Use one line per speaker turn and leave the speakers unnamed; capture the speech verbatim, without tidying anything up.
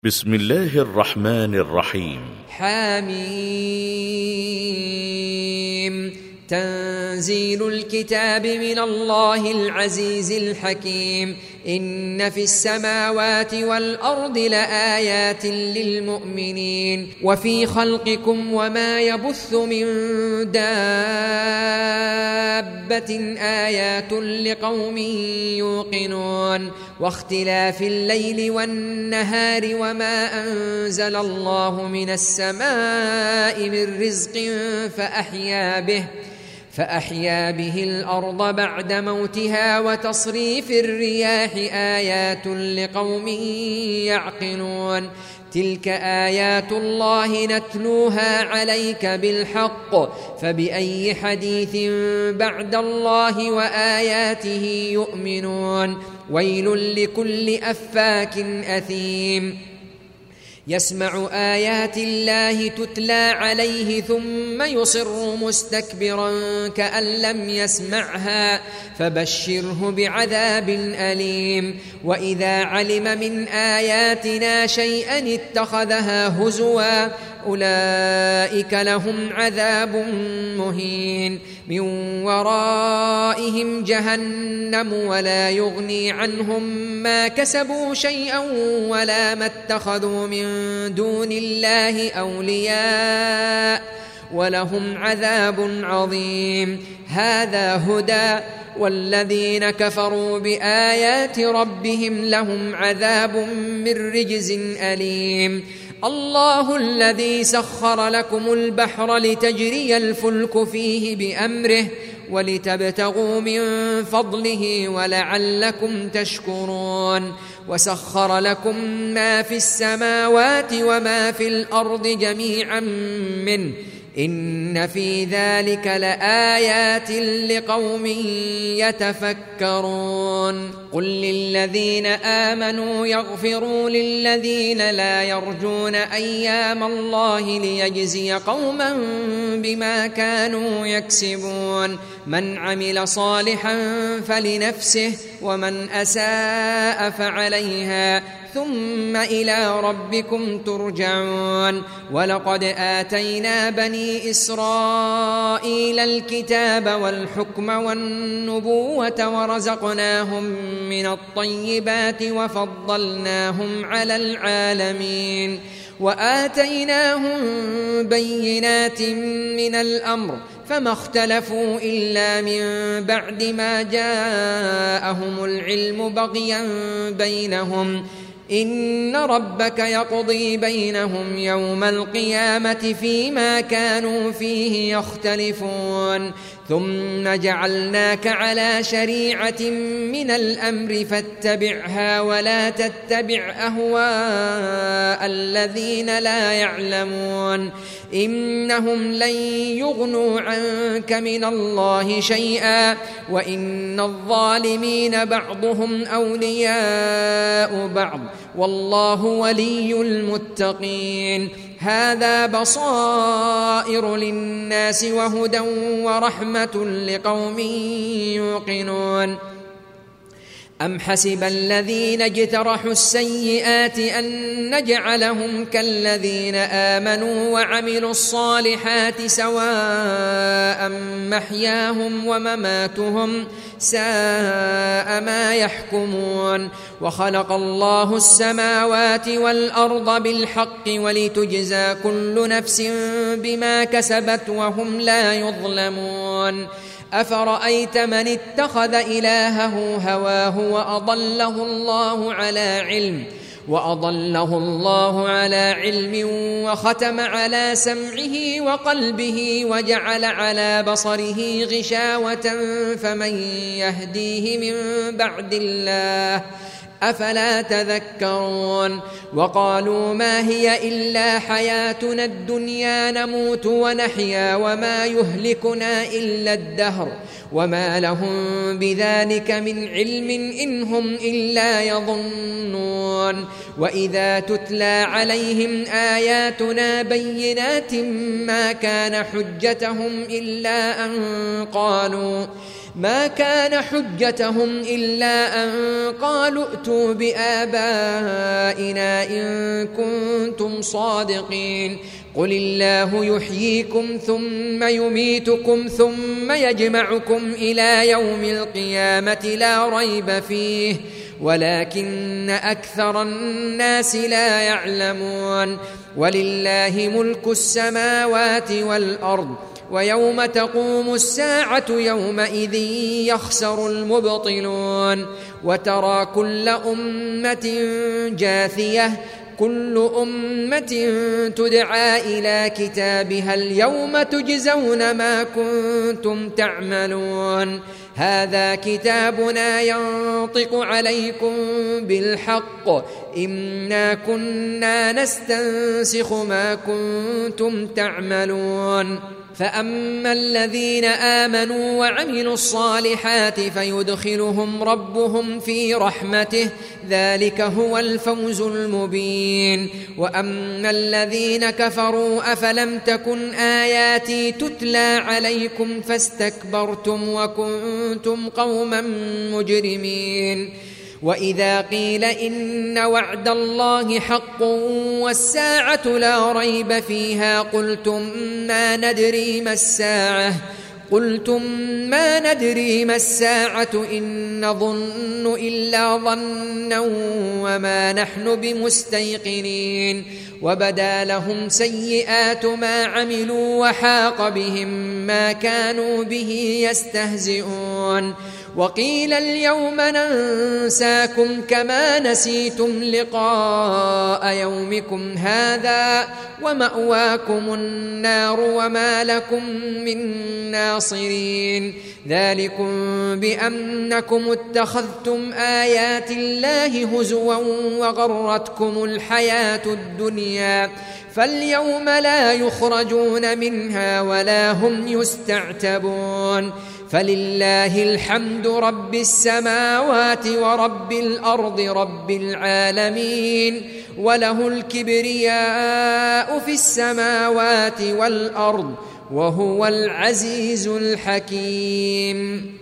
بسم الله الرحمن الرحيم.
حميم. تنزيل الكتاب من الله العزيز الحكيم. إن في السماوات والأرض لآيات للمؤمنين وفي خلقكم وما يبث من دابة آيات لقوم يوقنون واختلاف الليل والنهار وما أنزل الله من السماء من رزق فأحيا به فأحيا به الأرض بعد موتها وتصريف الرياح آيات لقوم يعقلون تلك آيات الله نتلوها عليك بالحق فبأي حديث بعد الله وآياته يؤمنون ويل لكل أفاك أثيم يسمع آيات الله تتلى عليه ثم يصر مستكبرا كأن لم يسمعها فبشره بعذاب أليم وإذا علم من آياتنا شيئا اتخذها هزوا أولئك لهم عذاب مهين من ورائهم جهنم ولا يغني عنهم ما كسبوا شيئا ولا ما اتخذوا من دون الله أولياء ولهم عذاب عظيم هذا هدى والذين كفروا بآيات ربهم لهم عذاب من رجز أليم الله الذي سخر لكم البحر لتجري الفلك فيه بأمره ولتبتغوا من فضله ولعلكم تشكرون وسخر لكم ما في السماوات وما في الأرض جميعا منه إن في ذلك لآيات لقوم يتفكرون قل للذين آمنوا يغفروا للذين لا يرجون أيام الله ليجزي قوما بما كانوا يكسبون من عمل صالحا فلنفسه ومن أساء فعليها ثم إلى ربكم ترجعون ولقد آتينا بني إسرائيل الكتاب والحكم والنبوة ورزقناهم من الطيبات وفضلناهم على العالمين وآتيناهم بينات من الأمر فما اختلفوا إلا من بعد ما جاءهم العلم بغيا بينهم إن ربك يقضي بينهم يوم القيامة فيما كانوا فيه يختلفون ثم جعلناك على شريعة من الأمر فاتبعها ولا تتبع أهواء الذين لا يعلمون إنهم لن يغنوا عنك من الله شيئا وإن الظالمين بعضهم أولياء بعض والله ولي المتقين هذا بصائر للناس وهدى ورحمة لقوم يوقنون أم حسب الذين اجترحوا السيئات أن نجعلهم كالذين آمنوا وعملوا الصالحات سواء محياهم ومماتهم ساء ما يحكمون وخلق الله السماوات والأرض بالحق ولتجزى كل نفس بما كسبت وهم لا يظلمون أفرأيت من اتخذ إلهه هواه وأضله الله على علم وأضله الله على علم وختم على سمعه وقلبه وجعل على بصره غشاوة فمن يهديه من بعد الله أفلا تذكرون وقالوا ما هي إلا حياتنا الدنيا نموت ونحيا وما يهلكنا إلا الدهر وما لهم بذلك من علم إن هم إلا يظنون وإذا تتلى عليهم آياتنا بينات ما كان حجتهم إلا أن قالوا ما كان حجتهم إلا أن قالوا ائتوا بآبائنا إن كنتم صادقين قل الله يحييكم ثم يميتكم ثم يجمعكم إلى يوم القيامة لا ريب فيه ولكن أكثر الناس لا يعلمون ولله ملك السماوات والأرض ويوم تقوم الساعة يومئذ يخسر المبطلون وترى كل أمة جاثية كل أمة تدعى إلى كتابها اليوم تجزون ما كنتم تعملون هذا كتابنا ينطق عليكم بالحق إنا كنا نستنسخ ما كنتم تعملون فأما الذين آمنوا وعملوا الصالحات فيدخلهم ربهم في رحمته ذلك هو الفوز المبين وأما الذين كفروا أفلم تكن آياتي تتلى عليكم فاستكبرتم وكنتم قوما مجرمين وإذا قيل إن وعد الله حق والساعة لا ريب فيها قلتم ما ندري ما الساعة قلتم ما ندري ما الساعة إن نظن إلا ظنا وما نحن بمستيقنين وبدا لهم سيئات ما عملوا وحاق بهم ما كانوا به يستهزئون وقيل اليوم ننساكم كما نسيتم لقاء يومكم هذا ومأواكم النار وما لكم من ناصرين ذلكم بأنكم اتخذتم آيات الله هزوا وغرتكم الحياة الدنيا فاليوم لا يخرجون منها ولا هم يستعتبون فلله الحمد رب السماوات ورب الأرض رب العالمين وله الكبرياء في السماوات والأرض وهو العزيز الحكيم